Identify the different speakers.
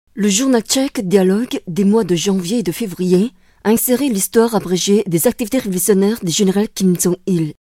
Speaker 1: Le journal tchèque Dialogue des mois de janvier et de février a inséré l'histoire abrégée des activités révolutionnaires du général Kim Jong-il.